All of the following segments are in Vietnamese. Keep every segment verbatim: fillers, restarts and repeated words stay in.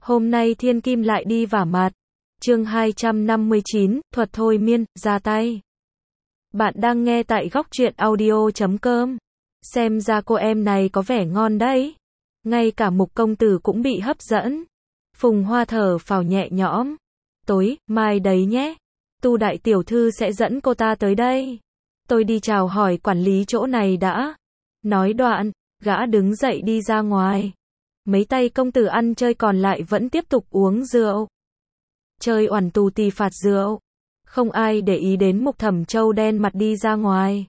Hôm nay thiên kim lại đi vả mặt. Chương hai trăm năm mươi chín, thuật thôi miên, ra tay. Bạn đang nghe tại góc truyện audio chấm com. Xem ra cô em này có vẻ ngon đấy. Ngay cả Mục công tử cũng bị hấp dẫn. Phùng Hoa thở phào nhẹ nhõm. Tối, mai đấy nhé. Tu đại tiểu thư sẽ dẫn cô ta tới đây. Tôi đi chào hỏi quản lý chỗ này đã. Nói đoạn, gã đứng dậy đi ra ngoài. Mấy tay công tử ăn chơi còn lại vẫn tiếp tục uống rượu. Chơi oằn tù tì phạt rượu. Không ai để ý đến Mục Thẩm Châu đen mặt đi ra ngoài.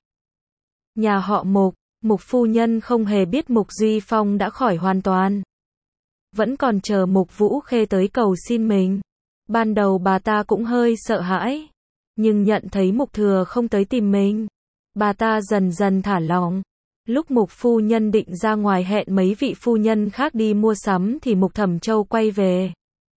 Nhà họ Mục, Mục phu nhân không hề biết Mục Duy Phong đã khỏi hoàn toàn. Vẫn còn chờ Mục Vũ Khê tới cầu xin mình. Ban đầu bà ta cũng hơi sợ hãi. Nhưng nhận thấy Mục Thừa không tới tìm mình. Bà ta dần dần thả lỏng. Lúc Mục phu nhân định ra ngoài hẹn mấy vị phu nhân khác đi mua sắm thì Mục Thẩm Châu quay về.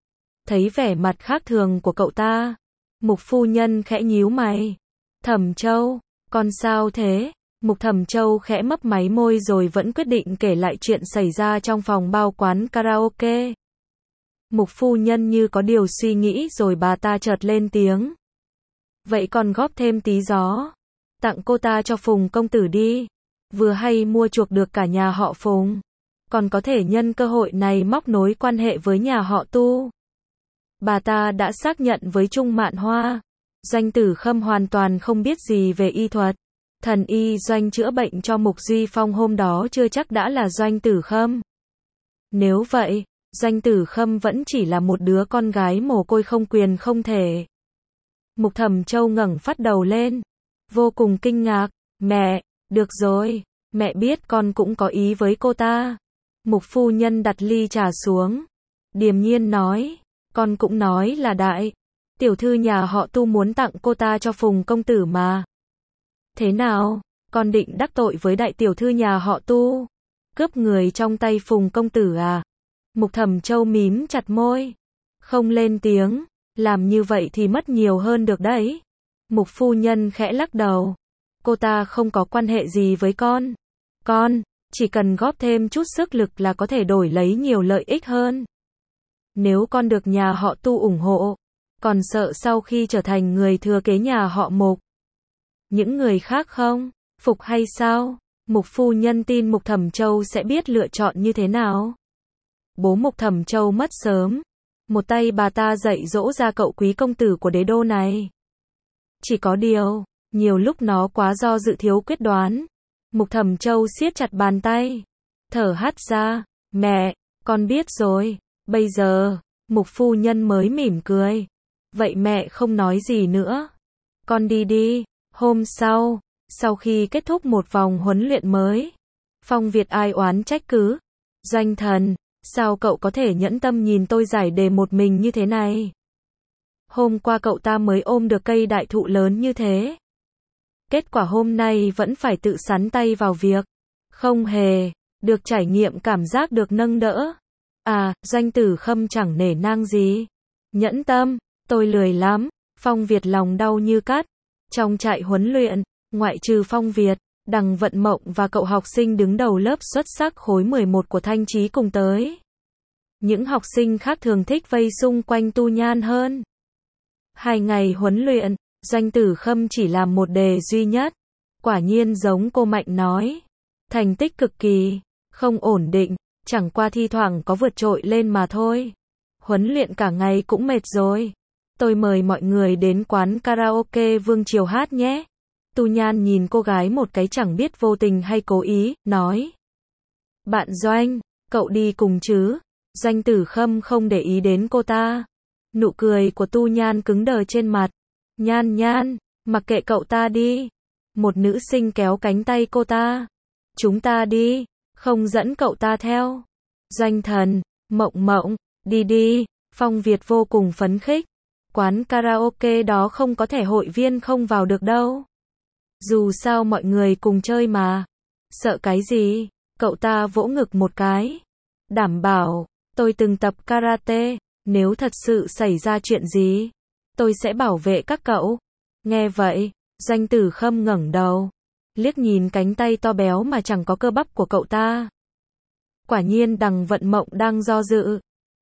Thấy vẻ mặt khác thường của cậu ta, Mục phu nhân khẽ nhíu mày. Thẩm Châu, con sao thế? Mục Thẩm Châu khẽ mấp máy môi rồi vẫn quyết định kể lại chuyện xảy ra trong phòng bao quán karaoke. Mục phu nhân như có điều suy nghĩ rồi bà ta chợt lên tiếng. Vậy còn góp thêm tí gió. Tặng cô ta cho Phùng công tử đi. Vừa hay mua chuộc được cả nhà họ Phùng. Còn có thể nhân cơ hội này móc nối quan hệ với nhà họ Tu. Bà ta đã xác nhận với Trung Mạn Hoa. Doanh Tử Khâm hoàn toàn không biết gì về y thuật. Thần y Doanh chữa bệnh cho Mục Duy Phong hôm đó chưa chắc đã là Doanh Tử Khâm. Nếu vậy, Doanh Tử Khâm vẫn chỉ là một đứa con gái mồ côi không quyền không thể. Mục Thẩm Châu ngẩng phát đầu lên. Vô cùng kinh ngạc. Mẹ, được rồi. Mẹ biết con cũng có ý với cô ta. Mục phu nhân đặt ly trà xuống. Điềm nhiên nói. Con cũng nói là đại tiểu thư nhà họ Tu muốn tặng cô ta cho Phùng công tử mà. Thế nào, con định đắc tội với đại tiểu thư nhà họ Tu? Cướp người trong tay Phùng công tử à? Mục Thẩm Châu mím chặt môi. Không lên tiếng. Làm như vậy thì mất nhiều hơn được đấy. Mục phu nhân khẽ lắc đầu. Cô ta không có quan hệ gì với con. Con, chỉ cần góp thêm chút sức lực là có thể đổi lấy nhiều lợi ích hơn. Nếu con được nhà họ Tu ủng hộ, còn sợ sau khi trở thành người thừa kế nhà họ Mục, những người khác không phục hay sao? Mục phu nhân tin Mục Thẩm Châu sẽ biết lựa chọn như thế nào. Bố Mục Thẩm Châu mất sớm. Một tay bà ta dạy dỗ ra cậu quý công tử của đế đô này. Chỉ có điều, nhiều lúc nó quá do dự thiếu quyết đoán. Mục Thẩm Châu siết chặt bàn tay. Thở hắt ra. Mẹ, con biết rồi. Bây giờ, Mục phu nhân mới mỉm cười. Vậy mẹ không nói gì nữa. Con đi đi. Hôm sau, sau khi kết thúc một vòng huấn luyện mới, Phong Việt ai oán trách cứ. Doanh thần, sao cậu có thể nhẫn tâm nhìn tôi giải đề một mình như thế này? Hôm qua cậu ta mới ôm được cây đại thụ lớn như thế. Kết quả hôm nay vẫn phải tự sắn tay vào việc. Không hề, được trải nghiệm cảm giác được nâng đỡ. À, Doanh Tử Khâm chẳng nể nang gì. Nhẫn tâm, tôi lười lắm. Phong Việt lòng đau như cắt. Trong trại huấn luyện, ngoại trừ Phong Việt, Đằng Vận Mộng và cậu học sinh đứng đầu lớp xuất sắc khối mười một của Thanh Chí cùng tới. Những học sinh khác thường thích vây xung quanh Tu Nhan hơn. Hai ngày huấn luyện, Doanh Tử Khâm chỉ làm một đề duy nhất. Quả nhiên giống cô Mạnh nói. Thành tích cực kỳ không ổn định, chẳng qua thi thoảng có vượt trội lên mà thôi. Huấn luyện cả ngày cũng mệt rồi. Tôi mời mọi người đến quán karaoke Vương Triều hát nhé. Tu Nhan nhìn cô gái một cái chẳng biết vô tình hay cố ý, nói. Bạn Doanh, cậu đi cùng chứ? Doanh Tử Khâm không để ý đến cô ta. Nụ cười của Tu Nhan cứng đờ trên mặt. Nhan Nhan, mặc kệ cậu ta đi. Một nữ sinh kéo cánh tay cô ta. Chúng ta đi, không dẫn cậu ta theo. Doanh thần, Mộng Mộng, đi đi. Phong Việt vô cùng phấn khích. Quán karaoke đó không có thẻ hội viên không vào được đâu. Dù sao mọi người cùng chơi mà. Sợ cái gì? Cậu ta vỗ ngực một cái. Đảm bảo, tôi từng tập karate. Nếu thật sự xảy ra chuyện gì, tôi sẽ bảo vệ các cậu. Nghe vậy, Doanh Tử Khâm ngẩng đầu. Liếc nhìn cánh tay to béo mà chẳng có cơ bắp của cậu ta. Quả nhiên Đằng Vận Mộng đang do dự.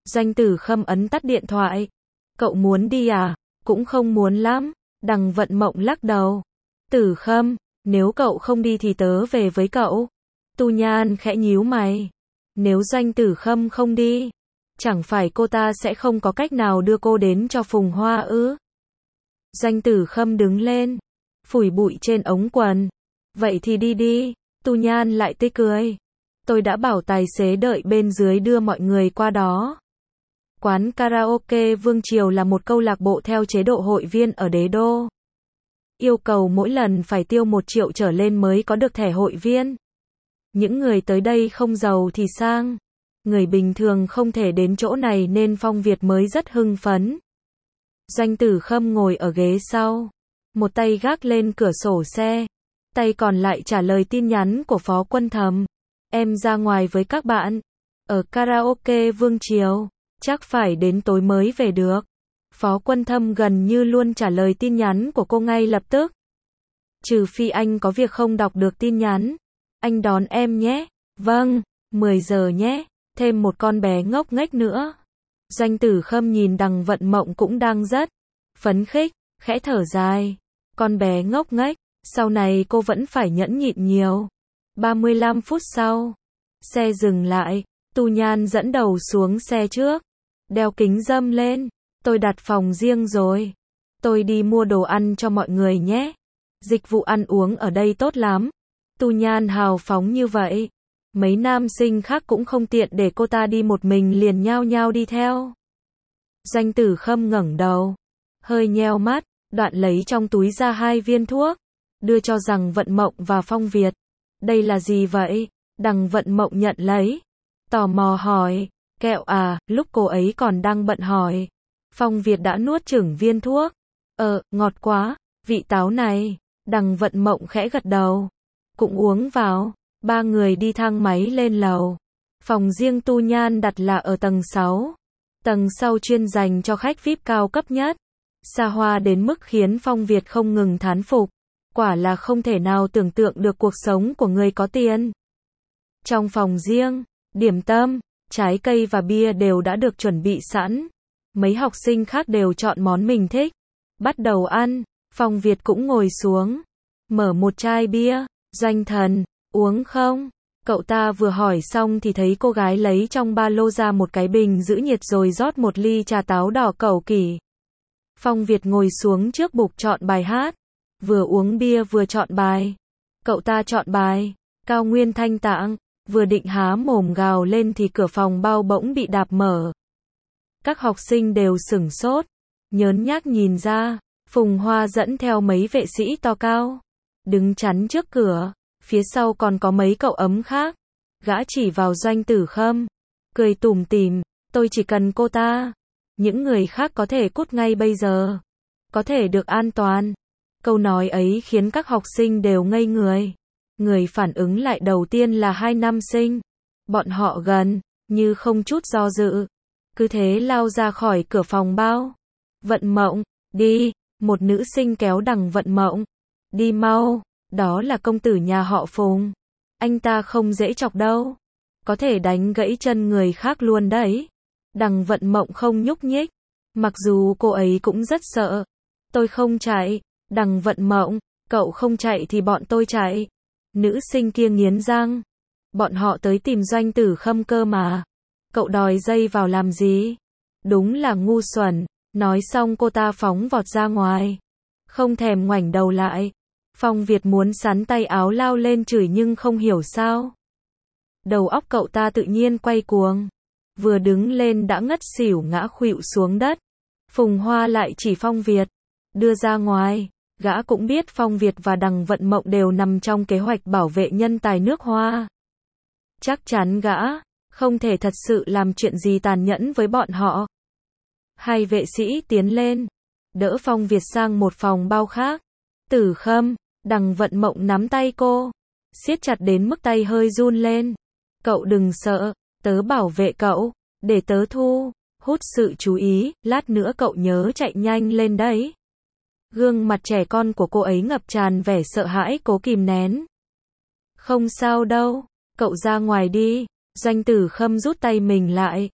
Doanh Tử Khâm ấn tắt điện thoại. Cậu muốn đi à? Cũng không muốn lắm. Đằng Vận Mộng lắc đầu. Tử Khâm, nếu cậu không đi thì tớ về với cậu. Tu Nhan khẽ nhíu mày. Nếu Doanh Tử Khâm không đi, chẳng phải cô ta sẽ không có cách nào đưa cô đến cho Phùng Hoa ư? Doanh Tử Khâm đứng lên, phủi bụi trên ống quần. Vậy thì đi đi. Tu Nhan lại tươi cười. Tôi đã bảo tài xế đợi bên dưới đưa mọi người qua đó. Quán karaoke Vương Triều là một câu lạc bộ theo chế độ hội viên ở Đế Đô. Yêu cầu mỗi lần phải tiêu một triệu trở lên mới có được thẻ hội viên. Những người tới đây không giàu thì sang. Người bình thường không thể đến chỗ này nên Phong Việt mới rất hưng phấn. Doanh Tử Khâm ngồi ở ghế sau. Một tay gác lên cửa sổ xe. Tay còn lại trả lời tin nhắn của Phó Quân Thầm. Em ra ngoài với các bạn. Ở karaoke Vương Triều. Chắc phải đến tối mới về được. Phó Quân Thâm gần như luôn trả lời tin nhắn của cô ngay lập tức. Trừ phi anh có việc không đọc được tin nhắn. Anh đón em nhé. Vâng, mười giờ nhé. Thêm một con bé ngốc nghếch nữa. Doanh Tử Khâm nhìn Đằng Vận Mộng cũng đang rất phấn khích, khẽ thở dài. Con bé ngốc nghếch, sau này cô vẫn phải nhẫn nhịn nhiều. ba mươi lăm phút sau, xe dừng lại, Tu Nhan dẫn đầu xuống xe trước, đeo kính râm lên. Tôi đặt phòng riêng rồi. Tôi đi mua đồ ăn cho mọi người nhé. Dịch vụ ăn uống ở đây tốt lắm. Tu Nhan hào phóng như vậy. Mấy nam sinh khác cũng không tiện để cô ta đi một mình liền nhao nhao đi theo. Doanh Tử Khâm ngẩng đầu, hơi nheo mắt, đoạn lấy trong túi ra hai viên thuốc, đưa cho Đằng Vận Mộng và Phong Việt. Đây là gì vậy? Đằng Vận Mộng nhận lấy, tò mò hỏi, kẹo à? Lúc cô ấy còn đang bận hỏi, Phong Việt đã nuốt chửng viên thuốc. Ờ, ngọt quá, vị táo này. Đằng Vận Mộng khẽ gật đầu, cũng uống vào. Ba người đi thang máy lên lầu. Phòng riêng Tu Nhan đặt là ở tầng sáu. Tầng sau chuyên dành cho khách vi ai pi cao cấp nhất. Xa hoa đến mức khiến Phong Việt không ngừng thán phục. Quả là không thể nào tưởng tượng được cuộc sống của người có tiền. Trong phòng riêng, điểm tâm, trái cây và bia đều đã được chuẩn bị sẵn. Mấy học sinh khác đều chọn món mình thích. Bắt đầu ăn, Phong Việt cũng ngồi xuống. Mở một chai bia. Doanh Thần, uống không? Cậu ta vừa hỏi xong thì thấy cô gái lấy trong ba lô ra một cái bình giữ nhiệt rồi rót một ly trà táo đỏ cẩu kỳ. Phong Việt ngồi xuống trước bục chọn bài hát. Vừa uống bia vừa chọn bài. Cậu ta chọn bài Cao Nguyên Thanh Tạng. Vừa định há mồm gào lên thì cửa phòng bao bỗng bị đạp mở. Các học sinh đều sửng sốt, nhớn nhác nhìn ra. Phùng Hoa dẫn theo mấy vệ sĩ to cao, đứng chắn trước cửa. Phía sau còn có mấy cậu ấm khác. Gã chỉ vào Doanh Tử Khâm, cười tủm tỉm, tôi chỉ cần cô ta. Những người khác có thể cút ngay bây giờ. Có thể được an toàn. Câu nói ấy khiến các học sinh đều ngây người. Người phản ứng lại đầu tiên là hai nam sinh. Bọn họ gần như không chút do dự, cứ thế lao ra khỏi cửa phòng bao. Vận Mộng, đi. Một nữ sinh kéo Đằng Vận Mộng. Đi mau. Đó là công tử nhà họ Phùng. Anh ta không dễ chọc đâu. Có thể đánh gãy chân người khác luôn đấy. Đằng Vận Mộng không nhúc nhích. Mặc dù cô ấy cũng rất sợ. Tôi không chạy. Đằng Vận Mộng, cậu không chạy thì bọn tôi chạy. Nữ sinh kia nghiến răng. Bọn họ tới tìm Doanh Tử Khâm cơ mà. Cậu đòi dây vào làm gì? Đúng là ngu xuẩn. Nói xong cô ta phóng vọt ra ngoài. Không thèm ngoảnh đầu lại. Phong Việt muốn sắn tay áo lao lên chửi nhưng không hiểu sao. Đầu óc cậu ta tự nhiên quay cuồng. Vừa đứng lên đã ngất xỉu ngã khuỵu xuống đất. Phùng Hoa lại chỉ Phong Việt. Đưa ra ngoài. Gã cũng biết Phong Việt và Đằng Vận Mộng đều nằm trong kế hoạch bảo vệ nhân tài nước Hoa. Chắc chắn gã không thể thật sự làm chuyện gì tàn nhẫn với bọn họ. Hai vệ sĩ tiến lên, đỡ Phong Việt sang một phòng bao khác. Tử Khâm, Đằng Vận Mộng nắm tay cô, siết chặt đến mức tay hơi run lên. Cậu đừng sợ, tớ bảo vệ cậu, để tớ thu hút sự chú ý, lát nữa cậu nhớ chạy nhanh lên đấy. Gương mặt trẻ con của cô ấy ngập tràn vẻ sợ hãi cố kìm nén. Không sao đâu, cậu ra ngoài đi. Doanh Tử Khâm rút tay mình lại.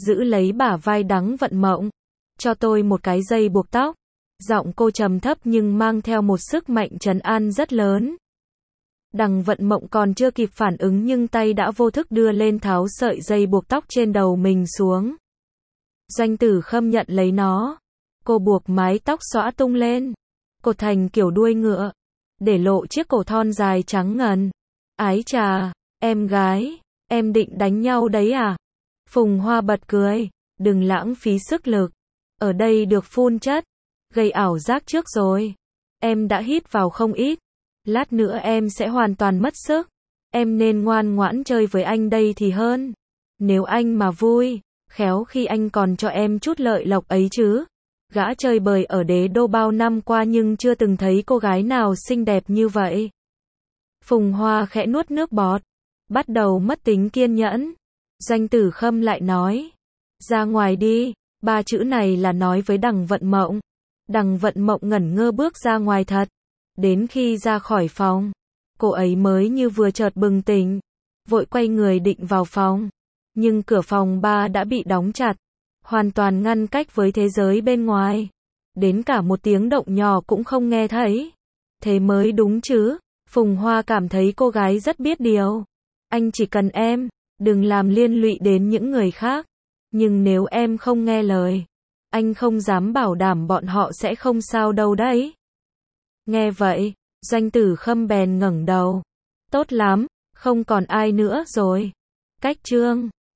giữ lấy bả vai Đằng Vận Mộng. Cho tôi một cái dây buộc tóc. Giọng cô trầm thấp nhưng mang theo một sức mạnh trấn an rất lớn. Đằng Vận Mộng còn chưa kịp phản ứng nhưng tay đã vô thức đưa lên tháo sợi dây buộc tóc trên đầu mình xuống. Doanh Tử Khâm nhận lấy nó. Cô buộc mái tóc xõa tung lên, cột thành kiểu đuôi ngựa, để lộ chiếc cổ thon dài trắng ngần. Ái chà, em gái, em định đánh nhau đấy à? Phùng Hoa bật cười, đừng lãng phí sức lực. Ở đây được phun chất, gây ảo giác trước rồi. Em đã hít vào không ít. Lát nữa em sẽ hoàn toàn mất sức. Em nên ngoan ngoãn chơi với anh đây thì hơn. Nếu anh mà vui, khéo khi anh còn cho em chút lợi lộc ấy chứ. Gã chơi bời ở đế đô bao năm qua nhưng chưa từng thấy cô gái nào xinh đẹp như vậy. Phùng Hoa khẽ nuốt nước bọt, bắt đầu mất tính kiên nhẫn. Doanh Tử Khâm lại nói, ra ngoài đi, ba chữ này là nói với Đằng Vận Mộng. Đằng Vận Mộng ngẩn ngơ bước ra ngoài thật. Đến khi ra khỏi phòng, cô ấy mới như vừa chợt bừng tỉnh, vội quay người định vào phòng. Nhưng cửa phòng ba đã bị đóng chặt, hoàn toàn ngăn cách với thế giới bên ngoài. Đến cả một tiếng động nhỏ cũng không nghe thấy. Thế mới đúng chứ. Phùng Hoa cảm thấy cô gái rất biết điều. Anh chỉ cần em, đừng làm liên lụy đến những người khác. Nhưng nếu em không nghe lời, anh không dám bảo đảm bọn họ sẽ không sao đâu đấy. Nghe vậy, Doanh Tử Khâm bèn ngẩng đầu. Tốt lắm, không còn ai nữa rồi. Cách chương